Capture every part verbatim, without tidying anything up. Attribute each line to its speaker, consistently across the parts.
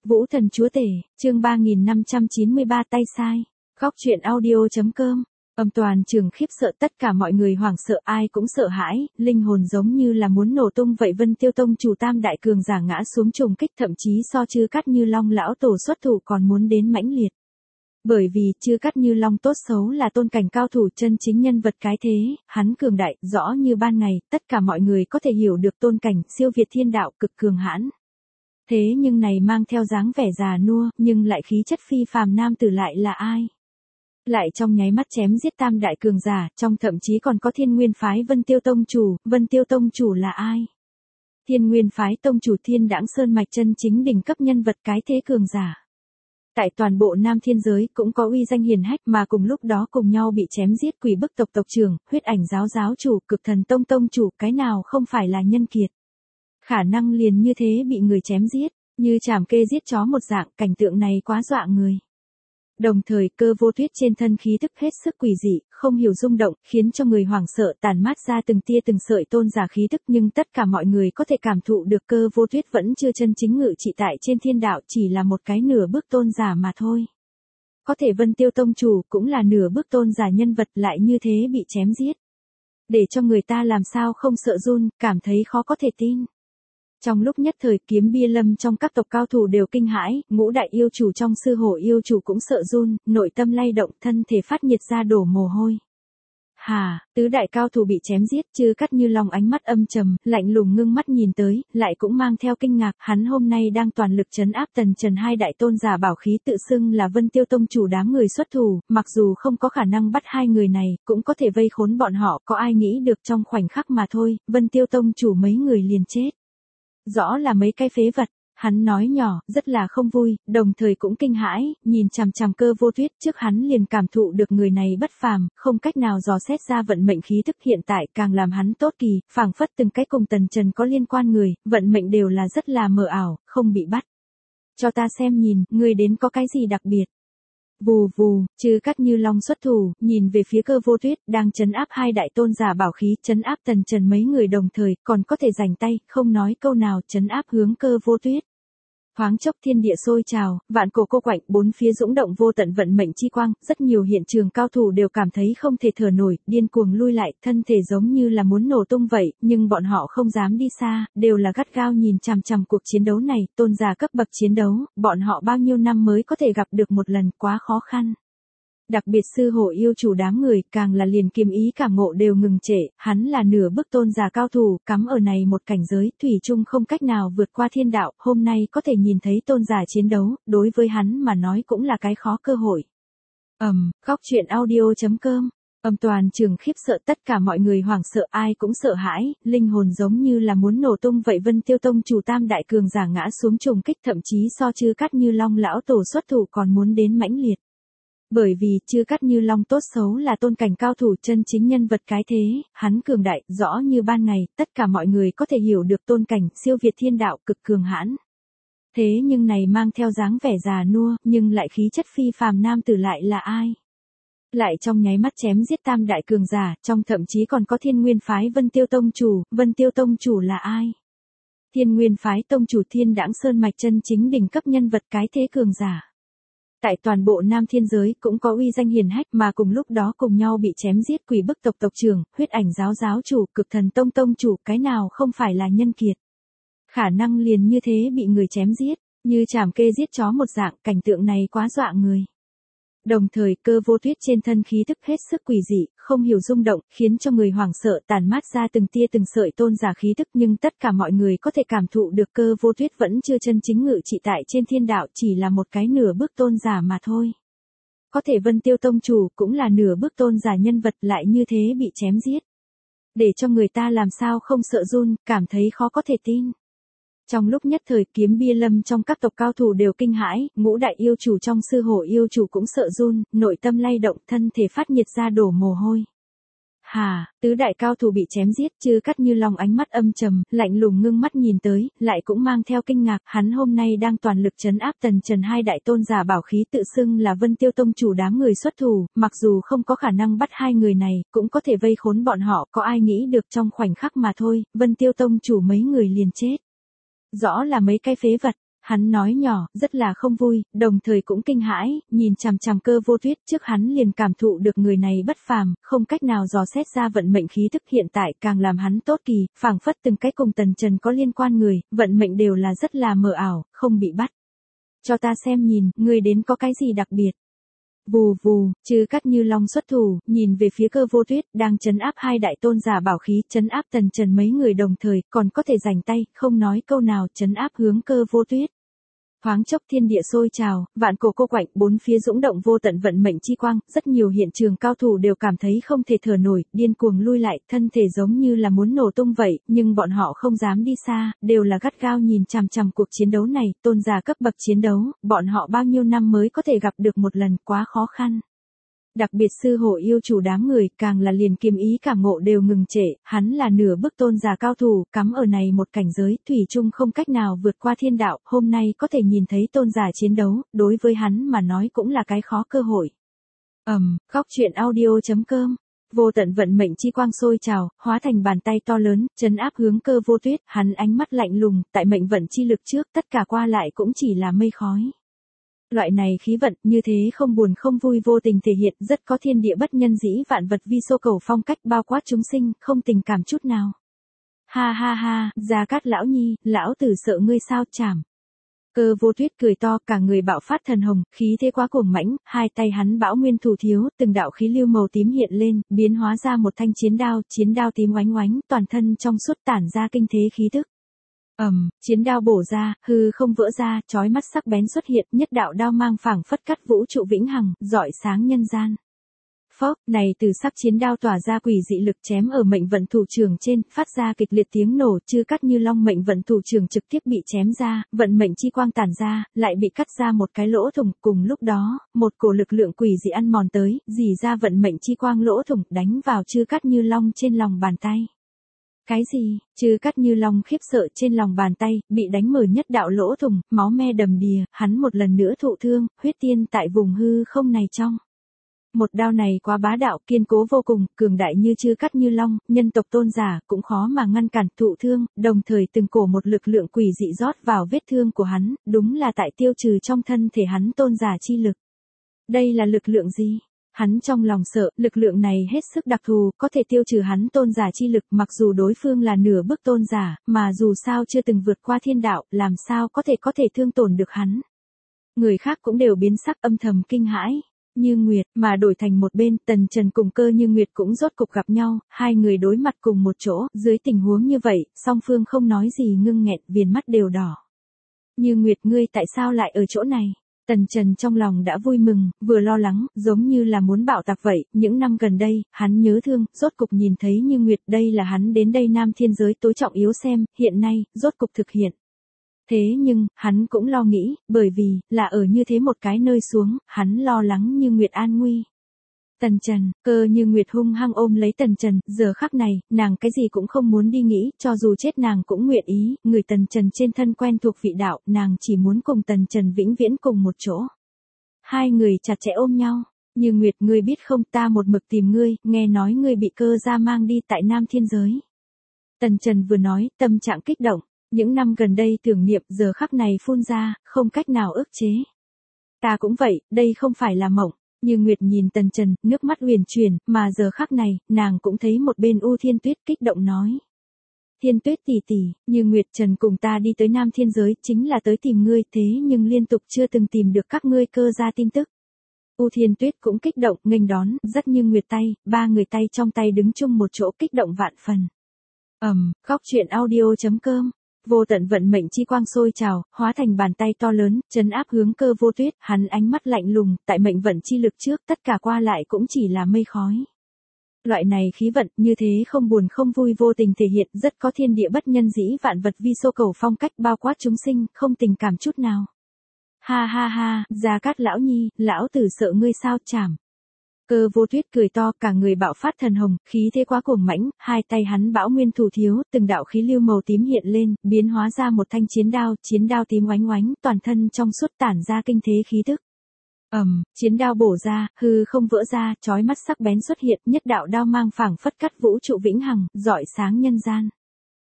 Speaker 1: Vũ Thần Chúa Tể, chương ba nghìn năm trăm chín mươi ba tay sai. Góc truyện audio.com. Âm toàn trường khiếp sợ, tất cả mọi người hoảng sợ, ai cũng sợ hãi, linh hồn giống như là muốn nổ tung vậy. Vân Tiêu Tông chủ tam đại cường giả ngã xuống trùng kích, thậm chí so Chư Cát Như Long lão tổ xuất thủ còn muốn đến mãnh liệt. Bởi vì Chư Cát Như Long tốt xấu là tôn cảnh cao thủ, chân chính nhân vật cái thế, hắn cường đại, rõ như ban ngày, tất cả mọi người có thể hiểu được tôn cảnh, siêu việt thiên đạo, cực cường hãn. Thế nhưng này mang theo dáng vẻ già nua, nhưng lại khí chất phi phàm nam tử lại là ai? Lại trong nháy mắt chém giết tam đại cường giả, trong thậm chí còn có Thiên Nguyên phái Vân Tiêu Tông chủ. Vân Tiêu Tông chủ là ai? Thiên Nguyên phái tông chủ Thiên Đãng Sơn mạch, chân chính đỉnh cấp nhân vật cái thế cường giả. Tại toàn bộ Nam Thiên giới cũng có uy danh hiển hách, mà cùng lúc đó cùng nhau bị chém giết Quỷ Bức tộc tộc trưởng, Huyết Ảnh giáo giáo chủ, Cực Thần tông tông chủ, cái nào không phải là nhân kiệt. Khả năng liền như thế bị người chém giết, như chảm kê giết chó một dạng, cảnh tượng này quá dọa người. Đồng thời Cơ Vô Tuyết trên thân khí tức hết sức quỷ dị, không hiểu rung động, khiến cho người hoảng sợ, tản mát ra từng tia từng sợi tôn giả khí tức, nhưng tất cả mọi người có thể cảm thụ được Cơ Vô Tuyết vẫn chưa chân chính ngự trị tại trên thiên đạo, chỉ là một cái nửa bước tôn giả mà thôi. Có thể Vân Tiêu Tông chủ cũng là nửa bước tôn giả nhân vật, lại như thế bị chém giết. Để cho người ta làm sao không sợ run, cảm thấy khó có thể tin. Trong lúc nhất thời Kiếm Bia Lâm trong các tộc cao thủ đều kinh hãi, ngũ đại yêu chủ trong Sư Hổ yêu chủ cũng sợ run, nội tâm lay động, thân thể phát nhiệt ra đổ mồ hôi. Hà, tứ đại cao thủ bị chém giết, Chư Cát Như Long ánh mắt âm trầm, lạnh lùng ngưng mắt nhìn tới, lại cũng mang theo kinh ngạc, hắn hôm nay đang toàn lực trấn áp Tần Trần hai đại tôn giả bảo khí, tự xưng là Vân Tiêu Tông chủ đám người xuất thủ, mặc dù không có khả năng bắt hai người này, cũng có thể vây khốn bọn họ, có ai nghĩ được trong khoảnh khắc mà thôi, Vân Tiêu Tông chủ mấy người liền chết. Rõ là mấy cái phế vật, hắn nói nhỏ, rất là không vui, đồng thời cũng kinh hãi, nhìn chằm chằm Cơ Vô Tuyết, trước hắn liền cảm thụ được người này bất phàm, không cách nào dò xét ra vận mệnh khí thức, hiện tại càng làm hắn tốt kỳ, phảng phất từng cái cùng Tần Trần có liên quan người, vận mệnh đều là rất là mờ ảo, không bị bắt. Cho ta xem nhìn, người đến có cái gì đặc biệt. Vù vù, Chư Cát Như Long xuất thủ, nhìn về phía Cơ Vô Tuyết, đang trấn áp hai đại tôn giả bảo khí, trấn áp Tần Trần mấy người đồng thời, còn có thể rảnh tay, không nói câu nào, trấn áp hướng Cơ Vô Tuyết. Thoáng chốc thiên địa sôi trào, vạn cổ cô quạnh, bốn phía dũng động vô tận vận mệnh chi quang, rất nhiều hiện trường cao thủ đều cảm thấy không thể thở nổi, điên cuồng lui lại, thân thể giống như là muốn nổ tung vậy, nhưng bọn họ không dám đi xa, đều là gắt gao nhìn chằm chằm cuộc chiến đấu này, tôn giả cấp bậc chiến đấu, bọn họ bao nhiêu năm mới có thể gặp được một lần, quá khó khăn. Đặc biệt Sư Hổ yêu chủ đám người, càng là liền kiếm ý cảm ngộ đều ngừng trệ, hắn là nửa bước tôn giả cao thủ, cắm ở này một cảnh giới, thủy chung không cách nào vượt qua thiên đạo, hôm nay có thể nhìn thấy tôn giả chiến đấu, đối với hắn mà nói cũng là cái khó cơ hội. Ầm, um, góc truyện audio.com. Âm toàn trường khiếp sợ, tất cả mọi người hoảng sợ, ai cũng sợ hãi, linh hồn giống như là muốn nổ tung vậy. Vân Tiêu Tông chủ tam đại cường giả ngã xuống trùng kích, thậm chí so Chư Cát Như Long lão tổ xuất thủ còn muốn đến mãnh liệt. Bởi vì Chư Cát Như Long tốt xấu là tôn cảnh cao thủ, chân chính nhân vật cái thế, hắn cường đại, rõ như ban ngày, tất cả mọi người có thể hiểu được tôn cảnh, siêu việt thiên đạo, cực cường hãn. Thế nhưng này mang theo dáng vẻ già nua, nhưng lại khí chất phi phàm nam tử lại là ai? Lại trong nháy mắt chém giết tam đại cường giả, trong thậm chí còn có Thiên Nguyên phái Vân Tiêu Tông chủ, Vân Tiêu Tông chủ là ai? Thiên Nguyên phái tông chủ Thiên Đãng Sơn mạch, chân chính đỉnh cấp nhân vật cái thế cường giả. Tại toàn bộ Nam Thiên giới cũng có uy danh hiển hách, mà cùng lúc đó cùng nhau bị chém giết Quỷ Bức tộc tộc trưởng, Huyết Ảnh giáo giáo chủ, Cực Thần tông tông chủ, cái nào không phải là nhân kiệt. Khả năng liền như thế bị người chém giết, như chảm kê giết chó một dạng, cảnh tượng này quá dọa người. Đồng thời Cơ Vô Tuyết trên thân khí tức hết sức quỷ dị, không hiểu rung động, khiến cho người hoảng sợ, tản mát ra từng tia từng sợi tôn giả khí tức, nhưng tất cả mọi người có thể cảm thụ được Cơ Vô Tuyết vẫn chưa chân chính ngự trị tại trên thiên đạo, chỉ là một cái nửa bước tôn giả mà thôi. Có thể Vân Tiêu Tông chủ cũng là nửa bước tôn giả nhân vật, lại như thế bị chém giết. Để cho người ta làm sao không sợ run, cảm thấy khó có thể tin. Trong lúc nhất thời Kiếm Bia Lâm trong các tộc cao thủ đều kinh hãi, ngũ đại yêu chủ trong Sư Hổ yêu chủ cũng sợ run, nội tâm lay động, thân thể phát nhiệt ra đổ mồ hôi. Hà, tứ đại cao thủ bị chém giết, Chư Cát Như Long ánh mắt âm trầm, lạnh lùng ngưng mắt nhìn tới, lại cũng mang theo kinh ngạc, hắn hôm nay đang toàn lực trấn áp Tần Trần hai đại tôn giả bảo khí, tự xưng là Vân Tiêu Tông chủ đám người xuất thủ, mặc dù không có khả năng bắt hai người này, cũng có thể vây khốn bọn họ, có ai nghĩ được trong khoảnh khắc mà thôi, Vân Tiêu Tông chủ mấy người liền chết. Rõ là mấy cái phế vật, Hắn nói nhỏ, rất là không vui, đồng thời cũng kinh hãi, nhìn chằm chằm Cơ Vô Tuyết, trước hắn liền cảm thụ được người này bất phàm, không cách nào dò xét ra vận mệnh khí thức hiện tại càng làm hắn tốt kỳ, phảng phất từng cái cùng Tần Trần có liên quan người, vận mệnh đều là rất là mờ ảo, không bị bắt. Cho ta xem nhìn, ngươi đến có cái gì đặc biệt. Vù vù, Chư Cát Như Long xuất thủ, nhìn về phía Cơ Vô Tuyết, đang trấn áp hai đại tôn giả bảo khí, trấn áp Tần Trần mấy người đồng thời, còn có thể giành tay, không nói câu nào, trấn áp hướng Cơ Vô Tuyết. Thoáng chốc thiên địa sôi trào, vạn cổ cô quạnh, bốn phía dũng động vô tận vận mệnh chi quang, rất nhiều hiện trường cao thủ đều cảm thấy không thể thở nổi, điên cuồng lui lại, thân thể giống như là muốn nổ tung vậy, nhưng bọn họ không dám đi xa, đều là gắt gao nhìn chằm chằm cuộc chiến đấu này, tôn giả cấp bậc chiến đấu, bọn họ bao nhiêu năm mới có thể gặp được một lần, quá khó khăn. Đặc biệt sư hộ yêu chủ đám người, càng là liền kiếm ý cảm ngộ đều ngừng trệ, hắn là nửa bước tôn giả cao thủ, cắm ở này một cảnh giới, thủy chung không cách nào vượt qua thiên đạo, hôm nay có thể nhìn thấy tôn giả chiến đấu, đối với hắn mà nói cũng là cái khó cơ hội. Ầm, um, khóc chuyện audio.com. Vô tận vận mệnh chi quang sôi trào, hóa thành bàn tay to lớn, trấn áp hướng Cơ Vô Tuyết, hắn ánh mắt lạnh lùng, tại mệnh vận chi lực trước, tất cả qua lại cũng chỉ là mây khói. Loại này khí vận, như thế không buồn không vui vô tình thể hiện, rất có thiên địa bất nhân dĩ vạn vật vi xô cầu phong cách bao quát chúng sinh, không tình cảm chút nào. Ha ha ha, Gia Cát lão nhi, lão tử sợ ngươi sao chảm. Cơ Vô Tuyết cười to, cả người bạo phát thần hồng, khí thế quá cuồng mãnh, hai tay hắn bão nguyên thủ thiếu, từng đạo khí lưu màu tím hiện lên, biến hóa ra một thanh chiến đao, chiến đao tím oánh oánh, toàn thân trong suốt tản ra kinh thế khí tức. Ầm, um, chiến đao bổ ra, hư không vỡ ra, chói mắt sắc bén xuất hiện, nhất đạo đao mang phảng phất cắt vũ trụ vĩnh hằng, rọi sáng nhân gian. Phốc, này từ sắc chiến đao tỏa ra quỷ dị lực chém ở mệnh vận thủ trưởng trên, phát ra kịch liệt tiếng nổ, Chư Cát Như Long mệnh vận thủ trưởng trực tiếp bị chém ra, vận mệnh chi quang tản ra, lại bị cắt ra một cái lỗ thủng, cùng lúc đó, một cổ lực lượng quỷ dị ăn mòn tới, dì ra vận mệnh chi quang lỗ thủng, đánh vào Chư Cát Như Long trên lòng bàn tay. Cái gì? Chư Cát Như Long khiếp sợ trên lòng bàn tay, bị đánh mở nhất đạo lỗ thủng, máu me đầm đìa, hắn một lần nữa thụ thương, huyết tiên tại vùng hư không này trong. Một đao này quá bá đạo, kiên cố vô cùng, cường đại như Chư Cát Như Long, nhân tộc tôn giả, cũng khó mà ngăn cản thụ thương, đồng thời từng cổ một lực lượng quỷ dị rót vào vết thương của hắn, đúng là tại tiêu trừ trong thân thể hắn tôn giả chi lực. Đây là lực lượng gì? Hắn trong lòng sợ, lực lượng này hết sức đặc thù, có thể tiêu trừ hắn tôn giả chi lực, mặc dù đối phương là nửa bước tôn giả, mà dù sao chưa từng vượt qua thiên đạo, làm sao có thể có thể thương tổn được hắn. Người khác cũng đều biến sắc âm thầm kinh hãi. Như Nguyệt, mà đổi thành một bên, Tần Trần cùng Cơ Như Nguyệt cũng rốt cục gặp nhau, hai người đối mặt cùng một chỗ, dưới tình huống như vậy, song phương không nói gì ngưng nghẹn, viền mắt đều đỏ. Như Nguyệt, ngươi tại sao lại ở chỗ này? Tần Trần trong lòng đã vui mừng, vừa lo lắng, giống như là muốn bạo tạc vậy, những năm gần đây, hắn nhớ thương, rốt cục nhìn thấy Như Nguyệt, đây là hắn đến đây nam thiên giới tối trọng yếu xem, hiện nay, rốt cục thực hiện. Thế nhưng, hắn cũng lo nghĩ, bởi vì, là ở như thế một cái nơi xuống, hắn lo lắng Như Nguyệt an nguy. Tần Trần, Cơ Như Nguyệt hung hăng ôm lấy Tần Trần, giờ khắc này, nàng cái gì cũng không muốn đi nghĩ, cho dù chết nàng cũng nguyện ý, người Tần Trần trên thân quen thuộc vị đạo, nàng chỉ muốn cùng Tần Trần vĩnh viễn cùng một chỗ. Hai người chặt chẽ ôm nhau, Như Nguyệt, ngươi biết không, ta một mực tìm ngươi, nghe nói ngươi bị Cơ gia mang đi tại Nam Thiên Giới. Tần Trần vừa nói, tâm trạng kích động, những năm gần đây tưởng niệm giờ khắc này phun ra, không cách nào ức chế. Ta cũng vậy, đây không phải là mộng. Như Nguyệt nhìn Tần Trần, nước mắt huyền chuyển, mà giờ khắc này, nàng cũng thấy một bên U Thiên Tuyết kích động nói. Thiên Tuyết tỷ tỷ, Như Nguyệt Trần cùng ta đi tới Nam Thiên Giới, chính là tới tìm ngươi, thế nhưng liên tục chưa từng tìm được các ngươi Cơ gia tin tức. U Thiên Tuyết cũng kích động, nghênh đón, dắt Như Nguyệt tay, ba người tay trong tay đứng chung một chỗ kích động vạn phần. Ầm, um, khóc chuyện audio.com. Vô tận vận mệnh chi quang sôi trào, hóa thành bàn tay to lớn, trấn áp hướng Cơ Vô Tuyết, hắn ánh mắt lạnh lùng, tại mệnh vận chi lực trước, tất cả qua lại cũng chỉ là mây khói. Loại này khí vận, như thế không buồn không vui vô tình thể hiện, rất có thiên địa bất nhân dĩ vạn vật vi xô cầu phong cách bao quát chúng sinh, không tình cảm chút nào. Ha ha ha, Gia Cát lão nhi, lão tử sợ ngươi sao chảm. Cơ Vô Tuyết cười to, cả người bạo phát thần hồng, khí thế quá cuồng mãnh, hai tay hắn bão nguyên thủ thiếu, từng đạo khí lưu màu tím hiện lên, biến hóa ra một thanh chiến đao, chiến đao tím oánh oánh, toàn thân trong suốt tản ra kinh thế khí tức. Ầm, um, chiến đao bổ ra, hư không vỡ ra, chói mắt sắc bén xuất hiện, nhất đạo đao mang phảng phất cắt vũ trụ vĩnh hằng, rọi sáng nhân gian.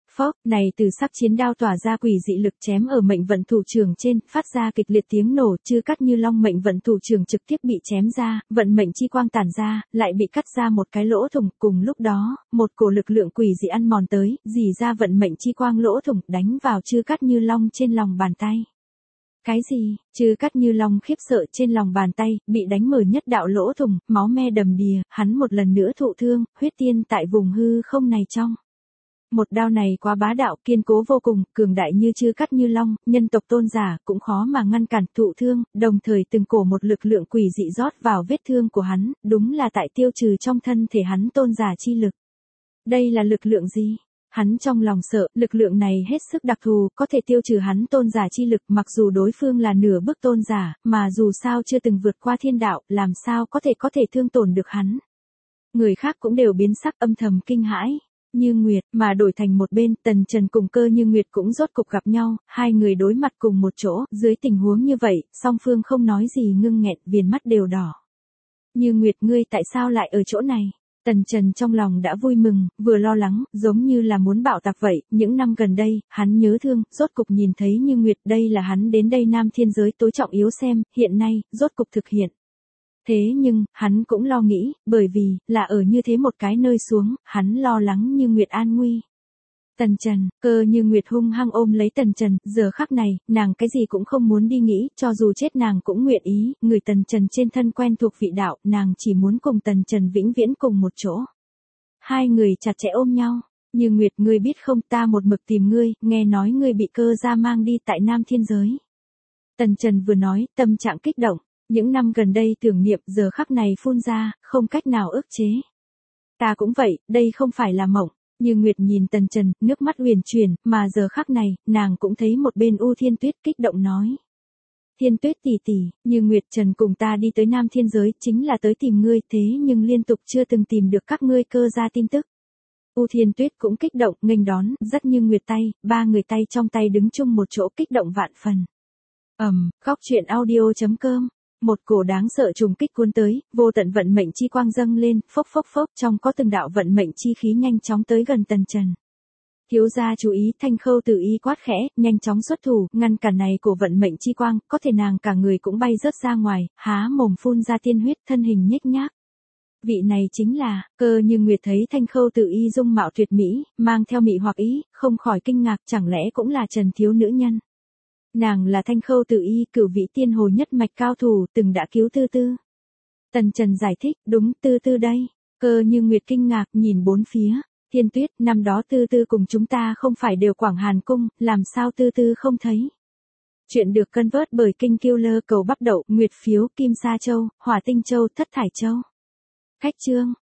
Speaker 1: Phốc, này từ sắc chiến đao tỏa ra quỷ dị lực chém ở mệnh vận thủ trưởng trên, phát ra kịch liệt tiếng nổ, Chư Cắt Như Long mệnh vận thủ trưởng trực tiếp bị chém ra, vận mệnh chi quang tản ra, lại bị cắt ra một cái lỗ thủng, cùng lúc đó, một cổ lực lượng quỷ dị ăn mòn tới, dì ra vận mệnh chi quang lỗ thủng, đánh vào Chư Cắt Như Long trên lòng bàn tay. Cái gì? Chư Cắt Như Long khiếp sợ trên lòng bàn tay, bị đánh mở nhất đạo lỗ thủng, máu me đầm đìa, hắn một lần nữa thụ thương, huyết tiên tại vùng hư không này trong. Một đao này quá bá đạo, kiên cố vô cùng, cường đại như Chư Cắt Như Long, nhân tộc tôn giả, cũng khó mà ngăn cản thụ thương, đồng thời từng cổ một lực lượng quỷ dị rót vào vết thương của hắn, đúng là tại tiêu trừ trong thân thể hắn tôn giả chi lực. Đây là lực lượng gì? Hắn trong lòng sợ, lực lượng này hết sức đặc thù, có thể tiêu trừ hắn tôn giả chi lực, mặc dù đối phương là nửa bước tôn giả, mà dù sao chưa từng vượt qua thiên đạo, làm sao có thể có thể thương tổn được hắn. Người khác cũng đều biến sắc âm thầm kinh hãi. Như Nguyệt, mà đổi thành một bên, Tần Trần cùng Cơ Như Nguyệt cũng rốt cục gặp nhau, hai người đối mặt cùng một chỗ, dưới tình huống như vậy, song phương không nói gì ngưng nghẹn, viền mắt đều đỏ. Như Nguyệt, ngươi tại sao lại ở chỗ này? Tần Trần trong lòng đã vui mừng, vừa lo lắng, giống như là muốn bạo tạc vậy, những năm gần đây, hắn nhớ thương, rốt cục nhìn thấy Như Nguyệt, đây là hắn đến đây Nam Thiên giới tối trọng yếu xem, hiện nay, rốt cục thực hiện. Thế nhưng, hắn cũng lo nghĩ, bởi vì, là ở như thế một cái nơi xuống, hắn lo lắng Như Nguyệt an nguy. Tần Trần, Cơ Như Nguyệt hung hăng ôm lấy Tần Trần, giờ khắc này, nàng cái gì cũng không muốn đi nghĩ, cho dù chết nàng cũng nguyện ý, người Tần Trần trên thân quen thuộc vị đạo, nàng chỉ muốn cùng Tần Trần vĩnh viễn cùng một chỗ. Hai người chặt chẽ ôm nhau, Như Nguyệt, ngươi biết không, ta một mực tìm ngươi, nghe nói ngươi bị Cơ gia mang đi tại Nam Thiên giới. Tần Trần vừa nói, tâm trạng kích động. Những năm gần đây tưởng niệm giờ khắc này phun ra, không cách nào ức chế. Ta cũng vậy, đây không phải là mộng. Như Nguyệt nhìn Tần Trần, nước mắt huyền chuyển, mà giờ khắc này, nàng cũng thấy một bên U Thiên Tuyết kích động nói. Thiên Tuyết tỷ tỷ, Như Nguyệt Trần cùng ta đi tới Nam Thiên giới, chính là tới tìm ngươi, thế nhưng liên tục chưa từng tìm được các ngươi Cơ gia tin tức. U Thiên Tuyết cũng kích động, nghênh đón, dắt Như Nguyệt tay, ba người tay trong tay đứng chung một chỗ kích động vạn phần. Ầm, um, góc truyện audio chấm com. Một cổ đáng sợ trùng kích cuốn tới, vô tận vận mệnh chi quang dâng lên, phốc phốc phốc, trong có từng đạo vận mệnh chi khí nhanh chóng tới gần Tần Trần. Thiếu gia chú ý, Thanh Khâu Tử Y quát khẽ, nhanh chóng xuất thủ, ngăn cản này của vận mệnh chi quang, có thể nàng cả người cũng bay rớt ra ngoài, há mồm phun ra tiên huyết, thân hình nhếch nhác. Vị này chính là, Cơ Như Nguyệt thấy Thanh Khâu Tử Y dung mạo tuyệt mỹ, mang theo mị hoặc ý, không khỏi kinh ngạc, chẳng lẽ cũng là Trần thiếu nữ nhân. Nàng là Thanh Khâu Tử Y, cửu vị tiên hồ nhất mạch cao thủ, từng đã cứu Tư Tư. Tần Trần giải thích, đúng, Tư Tư đây. Cơ Như Nguyệt kinh ngạc nhìn bốn phía. Thiên Tuyết, năm đó Tư Tư cùng chúng ta không phải đều Quảng Hàn Cung, làm sao Tư Tư không thấy. Chuyện được cân vớt bởi Kinh Killer cầu bắp đậu, Nguyệt phiếu, Kim Sa Châu, Hỏa Tinh Châu, Thất Thải Châu. Khách chương.